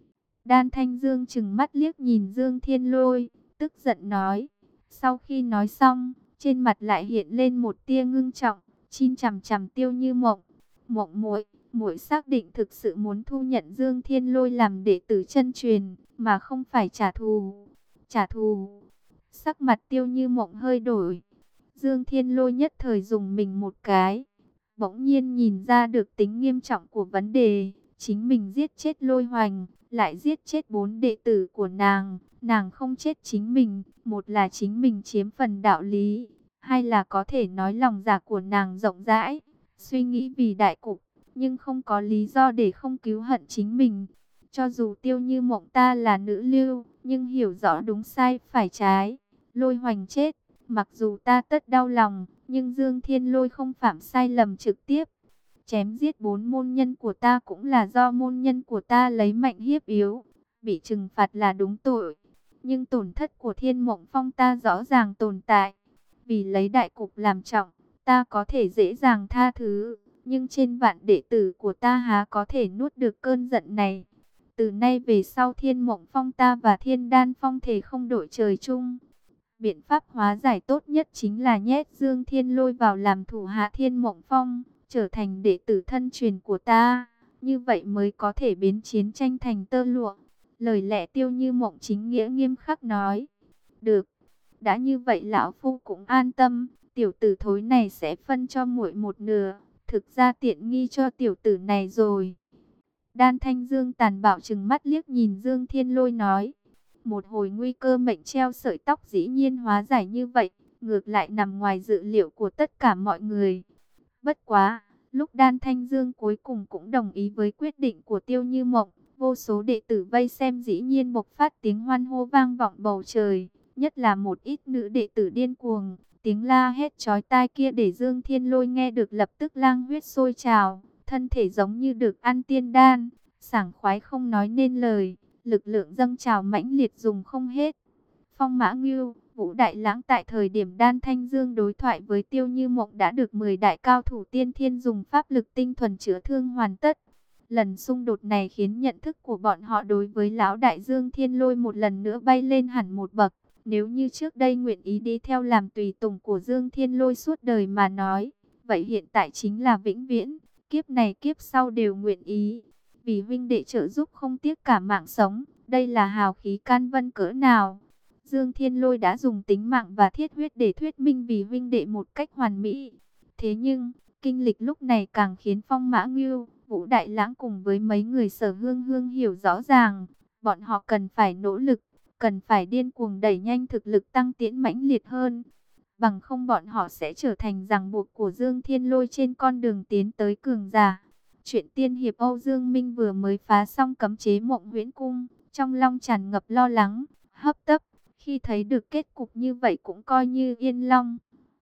Đan Thanh Dương trừng mắt liếc nhìn Dương Thiên Lôi, tức giận nói. Sau khi nói xong, trên mặt lại hiện lên một tia ngưng trọng, chin chằm chằm Tiêu Như Mộng. Mộng muội, muội xác định thực sự muốn thu nhận Dương Thiên Lôi làm đệ tử chân truyền, mà không phải trả thù. Trả thù. Sắc mặt Tiêu Như Mộng hơi đổi. Dương Thiên Lôi nhất thời dùng mình một cái. Bỗng nhiên nhìn ra được tính nghiêm trọng của vấn đề. Chính mình giết chết Lôi Hoành, lại giết chết bốn đệ tử của nàng. Nàng không chết chính mình, một là chính mình chiếm phần đạo lý, hai là có thể nói lòng dạ của nàng rộng rãi, suy nghĩ vì đại cục, nhưng không có lý do để không cứu hận chính mình. Cho dù Tiêu Như Mộng ta là nữ lưu, nhưng hiểu rõ đúng sai phải trái. Lôi Hoành chết, mặc dù ta tất đau lòng, nhưng Dương Thiên Lôi không phạm sai lầm trực tiếp. Chém giết bốn môn nhân của ta cũng là do môn nhân của ta lấy mạnh hiếp yếu, bị trừng phạt là đúng tội. Nhưng tổn thất của Thiên Mộng Phong ta rõ ràng tồn tại. Vì lấy đại cục làm trọng, ta có thể dễ dàng tha thứ. Nhưng trên vạn đệ tử của ta há có thể nuốt được cơn giận này. Từ nay về sau Thiên Mộng Phong ta và Thiên Đan Phong thể không đổi trời chung. Biện pháp hóa giải tốt nhất chính là nhét Dương Thiên Lôi vào làm thủ hạ Thiên Mộng Phong, trở thành đệ tử thân truyền của ta. Như vậy mới có thể biến chiến tranh thành tơ lụa. Lời lẽ Tiêu Như Mộng chính nghĩa nghiêm khắc nói. Được, đã như vậy lão phu cũng an tâm, tiểu tử thối này sẽ phân cho muội một nửa, thực ra tiện nghi cho tiểu tử này rồi. Đan Thanh Dương tàn bạo trừng mắt liếc nhìn Dương Thiên Lôi nói. Một hồi nguy cơ mệnh treo sợi tóc dĩ nhiên hóa giải như vậy, ngược lại nằm ngoài dự liệu của tất cả mọi người. Bất quá, lúc Đan Thanh Dương cuối cùng cũng đồng ý với quyết định của Tiêu Như Mộng, vô số đệ tử vây xem dĩ nhiên bộc phát tiếng hoan hô vang vọng bầu trời, nhất là một ít nữ đệ tử điên cuồng, tiếng la hét chói tai kia để Dương Thiên Lôi nghe được lập tức lang huyết sôi trào, thân thể giống như được ăn tiên đan, sảng khoái không nói nên lời, lực lượng dâng trào mãnh liệt dùng không hết. Phong Mã Ngưu, Vũ Đại Lãng tại thời điểm Đan Thanh Dương đối thoại với Tiêu Như Mộng đã được mười đại cao thủ tiên thiên dùng pháp lực tinh thuần chữa thương hoàn tất. Lần xung đột này khiến nhận thức của bọn họ đối với lão đại Dương Thiên Lôi một lần nữa bay lên hẳn một bậc. Nếu như trước đây nguyện ý đi theo làm tùy tùng của Dương Thiên Lôi suốt đời mà nói, vậy hiện tại chính là vĩnh viễn, kiếp này kiếp sau đều nguyện ý. vì huynh đệ trợ giúp không tiếc cả mạng sống, đây là hào khí can vân cỡ nào. Dương Thiên Lôi đã dùng tính mạng và thiết huyết để thuyết minh vì huynh đệ một cách hoàn mỹ. Thế nhưng, kinh lịch lúc này càng khiến Phong Mã Ngưu, Vũ Đại Lãng cùng với mấy người Sở Hương Hương hiểu rõ ràng, bọn họ cần phải nỗ lực, cần phải điên cuồng đẩy nhanh thực lực tăng tiến mãnh liệt hơn. Bằng không bọn họ sẽ trở thành ràng buộc của Dương Thiên Lôi trên con đường tiến tới cường giả. Chuyện tiên hiệp Âu Dương Minh vừa mới phá xong cấm chế Mộng Huyễn Cung, trong lòng tràn ngập lo lắng, hấp tấp, khi thấy được kết cục như vậy cũng coi như yên lòng.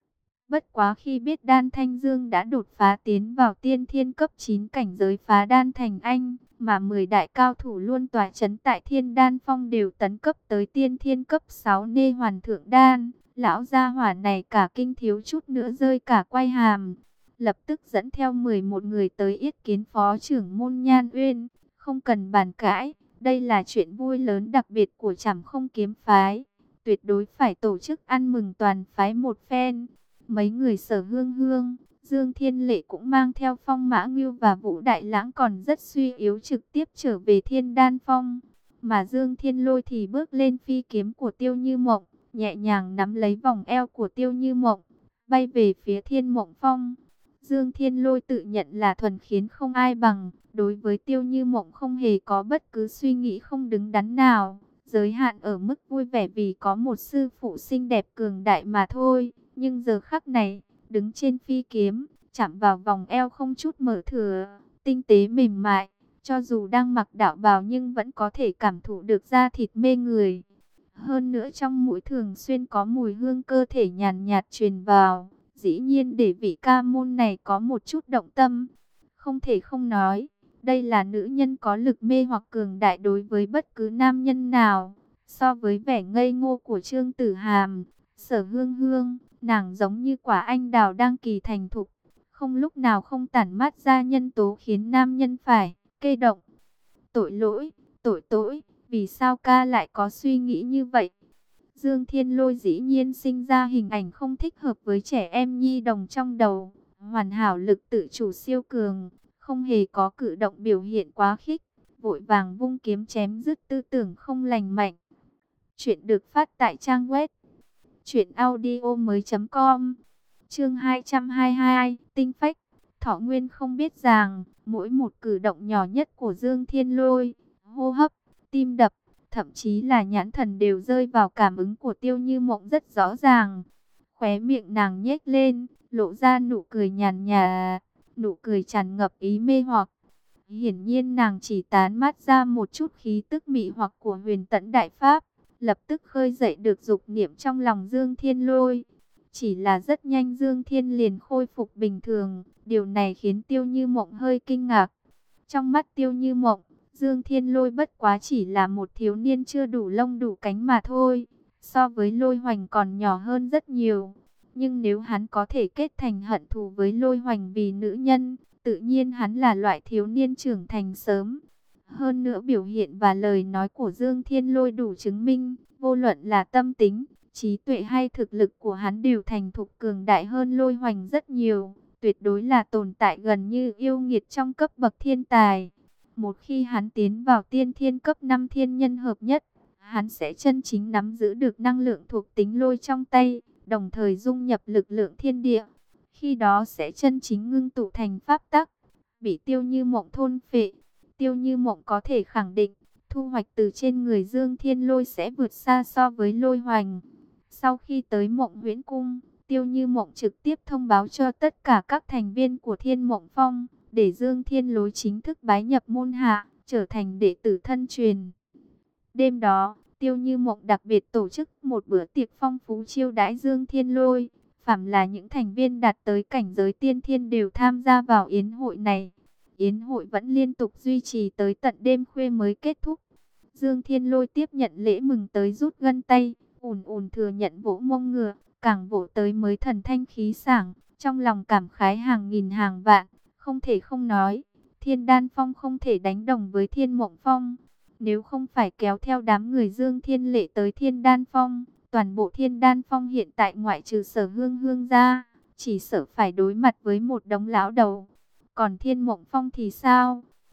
Bất quá khi biết Đan Thanh Dương đã đột phá tiến vào tiên thiên cấp chín cảnh giới phá đan thành anh, mà mười đại cao thủ luôn tỏa chấn tại Thiên Đan Phong đều tấn cấp tới tiên thiên cấp sáu nê hoàn thượng đan, lão gia hỏa này cả kinh thiếu chút nữa rơi cả quai hàm. Lập tức dẫn theo mười một người tới yết kiến phó trưởng môn Nhan Uyên, không cần bàn cãi, đây là chuyện vui lớn đặc biệt của Trảm Không Kiếm phái, tuyệt đối phải tổ chức ăn mừng toàn phái một phen. Mấy người Sở Hương Hương, Dương Thiên Lệ cũng mang theo Phong Mã Ngưu và Vũ Đại Lãng còn rất suy yếu trực tiếp trở về Thiên Đan Phong. Mà Dương Thiên Lôi thì bước lên phi kiếm của Tiêu Như Mộng, nhẹ nhàng nắm lấy vòng eo của Tiêu Như Mộng, bay về phía Thiên Mộng Phong. Dương Thiên Lôi tự nhận là thuần khiến không ai bằng, đối với Tiêu Như Mộng không hề có bất cứ suy nghĩ không đứng đắn nào, giới hạn ở mức vui vẻ vì có một sư phụ xinh đẹp cường đại mà thôi. Nhưng giờ khắc này, đứng trên phi kiếm, chạm vào vòng eo không chút mở thừa, tinh tế mềm mại, cho dù đang mặc đạo bào nhưng vẫn có thể cảm thụ được da thịt mê người. Hơn nữa trong mũi thường xuyên có mùi hương cơ thể nhàn nhạt truyền vào, dĩ nhiên để vị ca môn này có một chút động tâm. Không thể không nói, đây là nữ nhân có lực mê hoặc cường đại đối với bất cứ nam nhân nào. So với vẻ ngây ngô của Trương Tử Hàm, Sở Hương Hương, nàng giống như quả anh đào đang kỳ thành thục, không lúc nào không tản mát ra nhân tố khiến nam nhân phải kê động. Tội lỗi, tội lỗi, vì sao ca lại có suy nghĩ như vậy? Dương Thiên Lôi dĩ nhiên sinh ra hình ảnh không thích hợp với trẻ em nhi đồng trong đầu, hoàn hảo lực tự chủ siêu cường, không hề có cử động biểu hiện quá khích, vội vàng vung kiếm chém dứt tư tưởng không lành mạnh. Chuyện được phát tại trang web truyện audio mới chấm com. Chương hai trăm hai mươi hai, tinh phách. Thọ Nguyên không biết rằng, mỗi một cử động nhỏ nhất của Dương Thiên Lôi, hô hấp, tim đập, thậm chí là nhãn thần đều rơi vào cảm ứng của Tiêu Như Mộng rất rõ ràng. Khóe miệng nàng nhếch lên, lộ ra nụ cười nhàn nhạt, nụ cười tràn ngập ý mê hoặc. Hiển nhiên nàng chỉ tán mát ra một chút khí tức mị hoặc của Huyền Tẫn Đại Pháp, lập tức khơi dậy được dục niệm trong lòng Dương Thiên Lôi. Chỉ là rất nhanh Dương Thiên liền khôi phục bình thường, điều này khiến Tiêu Như Mộng hơi kinh ngạc. Trong mắt Tiêu Như Mộng, Dương Thiên Lôi bất quá chỉ là một thiếu niên chưa đủ lông đủ cánh mà thôi, so với Lôi Hoành còn nhỏ hơn rất nhiều. Nhưng nếu hắn có thể kết thành hận thù với Lôi Hoành vì nữ nhân, tự nhiên hắn là loại thiếu niên trưởng thành sớm. Hơn nữa biểu hiện và lời nói của Dương Thiên Lôi đủ chứng minh, vô luận là tâm tính, trí tuệ hay thực lực của hắn đều thành thục cường đại hơn Lôi Hoành rất nhiều, tuyệt đối là tồn tại gần như yêu nghiệt trong cấp bậc thiên tài. Một khi hắn tiến vào tiên thiên cấp năm thiên nhân hợp nhất, hắn sẽ chân chính nắm giữ được năng lượng thuộc tính lôi trong tay, đồng thời dung nhập lực lượng thiên địa. Khi đó sẽ chân chính ngưng tụ thành pháp tắc, bị Tiêu Như Mộng thôn phệ. Tiêu Như Mộng có thể khẳng định, thu hoạch từ trên người Dương Thiên Lôi sẽ vượt xa so với Lôi Hoành. Sau khi tới Mộng Huyễn Cung, Tiêu Như Mộng trực tiếp thông báo cho tất cả các thành viên của Thiên Mộng Phong, để Dương Thiên Lôi chính thức bái nhập môn hạ, trở thành đệ tử thân truyền. Đêm đó, Tiêu Như Mộng đặc biệt tổ chức một bữa tiệc phong phú chiêu đãi Dương Thiên Lôi. Phàm là những thành viên đạt tới cảnh giới tiên thiên đều tham gia vào yến hội này. Yến hội vẫn liên tục duy trì tới tận đêm khuya mới kết thúc. Dương Thiên Lôi tiếp nhận lễ mừng tới rút gân tay, ùn ùn thừa nhận vỗ mông ngựa, càng vỗ tới mới thần thanh khí sảng, trong lòng cảm khái hàng nghìn hàng vạn, không thể không nói, Thiên Đan Phong không thể đánh đồng với Thiên Mộng Phong. Nếu không phải kéo theo đám người Dương Thiên Lệ tới Thiên Đan Phong, toàn bộ Thiên Đan Phong hiện tại ngoại trừ Sở Hương Hương ra, chỉ sợ phải đối mặt với một đống lão đầu. Còn Thiên Mộng Phong thì sao?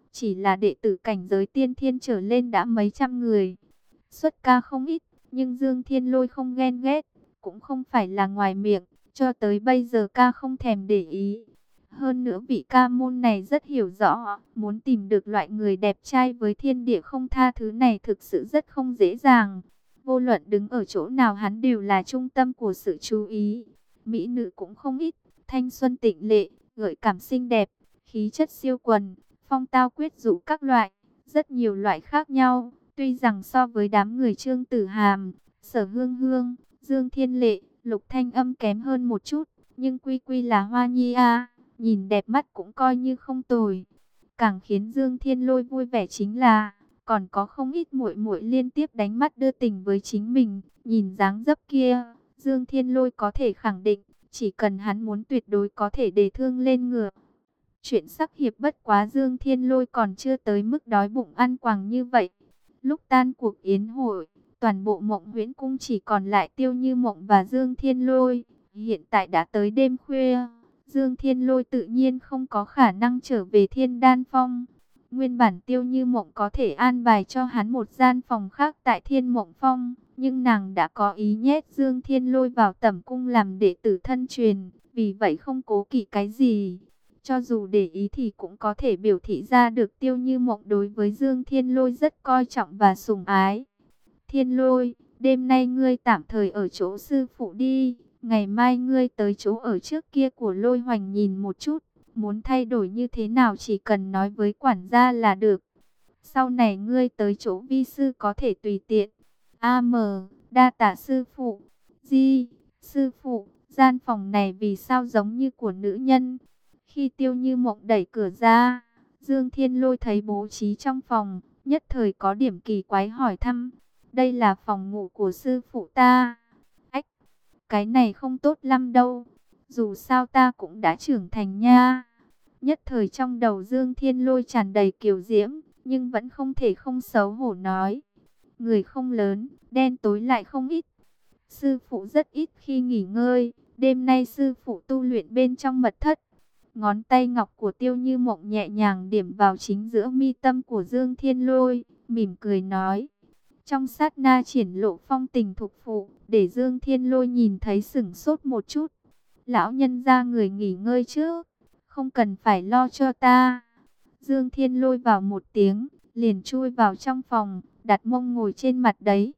chỉ là đệ tử cảnh giới tiên thiên trở lên đã mấy trăm người. Xuất ca không ít, nhưng Dương Thiên Lôi không ghen ghét, cũng không phải là ngoài miệng, cho tới bây giờ ca không thèm để ý. Hơn nữa vị ca môn này rất hiểu rõ, muốn tìm được loại người đẹp trai với thiên địa không tha thứ này thực sự rất không dễ dàng. Vô luận đứng ở chỗ nào hắn đều là trung tâm của sự chú ý. Mỹ nữ cũng không ít, thanh xuân tịnh lệ, gợi cảm xinh đẹp, khí chất siêu quần, phong tao quyết dụ các loại, rất nhiều loại khác nhau. Tuy rằng so với đám người Trương Tử Hàm, Sở Hương Hương, Dương Thiên Lệ, Lục Thanh Âm kém hơn một chút, nhưng quy quy là hoa nhi a, nhìn đẹp mắt cũng coi như không tồi. Càng khiến Dương Thiên Lôi vui vẻ chính là còn có không ít muội muội liên tiếp đánh mắt đưa tình với chính mình, nhìn dáng dấp kia, Dương Thiên Lôi có thể khẳng định, chỉ cần hắn muốn tuyệt đối có thể đề thương lên ngựa. Chuyện sắc hiệp bất quá Dương Thiên Lôi còn chưa tới mức đói bụng ăn quàng như vậy. Lúc tan cuộc yến hội, toàn bộ Mộng Huyễn Cung chỉ còn lại Tiêu Như Mộng và Dương Thiên Lôi. Hiện tại đã tới đêm khuya, Dương Thiên Lôi tự nhiên không có khả năng trở về Thiên Đan Phong. Nguyên bản Tiêu Như Mộng có thể an bài cho hắn một gian phòng khác tại Thiên Mộng Phong, nhưng nàng đã có ý nhét Dương Thiên Lôi vào Tẩm Cung làm đệ tử thân truyền, vì vậy không cố kỵ cái gì. Cho dù để ý thì cũng có thể biểu thị ra được Tiêu Như Mộng đối với Dương Thiên Lôi rất coi trọng và sủng ái. Thiên Lôi, đêm nay ngươi tạm thời ở chỗ sư phụ đi, ngày mai ngươi tới chỗ ở trước kia của Lôi Hoành nhìn một chút, muốn thay đổi như thế nào chỉ cần nói với quản gia là được. Sau này ngươi tới chỗ vi sư có thể tùy tiện. A M, đa tạ sư phụ. Di, sư phụ, gian phòng này vì sao giống như của nữ nhân? Khi Tiêu Như Mộng đẩy cửa ra, Dương Thiên Lôi thấy bố trí trong phòng, nhất thời có điểm kỳ quái hỏi thăm. Đây là phòng ngủ của sư phụ ta. Ách, cái này không tốt lắm đâu. Dù sao ta cũng đã trưởng thành nha. Nhất thời trong đầu Dương Thiên Lôi tràn đầy kiều diễm, nhưng vẫn không thể không xấu hổ nói. Người không lớn, đen tối lại không ít. Sư phụ rất ít khi nghỉ ngơi, đêm nay sư phụ tu luyện bên trong mật thất. Ngón tay ngọc của Tiêu Như Mộng nhẹ nhàng điểm vào chính giữa mi tâm của Dương Thiên Lôi, mỉm cười nói. Trong sát na triển lộ phong tình thục phụ, để Dương Thiên Lôi nhìn thấy sửng sốt một chút. Lão nhân ra người nghỉ ngơi trước, không cần phải lo cho ta. Dương Thiên Lôi vào một tiếng, liền chui vào trong phòng, đặt mông ngồi trên mặt đấy.